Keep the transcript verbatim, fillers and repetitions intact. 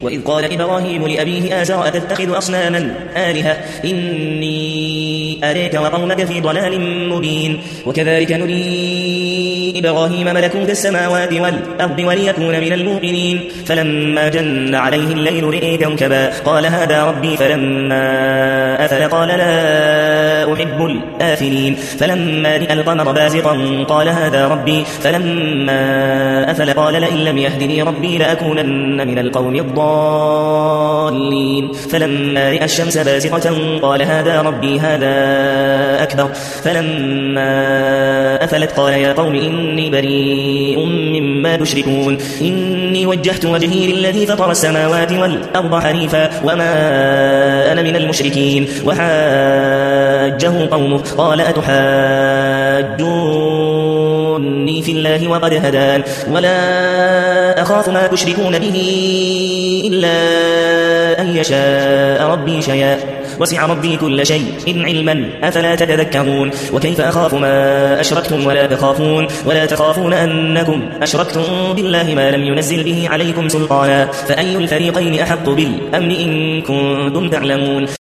وإذ قال إبراهيم لأبيه آزر أتتخذ أصناما آلهة إني أريك وقومك في ضلال مبين وكذلك نري إبراهيم ملكوت السماوات والأرض وليكون من الموقنين فلما جن عليه الليل رئي كوكبا قال هذا ربي فلما أفل قال لا أحب الآفلين فلما رئ القمر بازغا قال هذا ربي فلما أفل قال لئن لم يهدني ربي لأكونن من القوم الضالين الضالين فلما رأى الشمس بازغة قال هذا ربي هذا أكبر فلما أفلت قال يا قوم إني بريء مما تشركون إني وجهت وجهي للذي فطر السماوات والأرض حنيفا وما أنا من المشركين وحاجه قومه قال أتحاجوني في الله وقد هدان ولا أخاف ما تشركون به إلا أن يشاء ربي شيئا وسع ربي كل شيء إن علما أفلا تتذكرون وكيف أخاف ما أشركتم ولا تخافون ولا تخافون أنكم أشركتم بالله ما لم ينزل به عليكم سلطانا فأي الفريقين أحق بالأمن إن كنتم تعلمون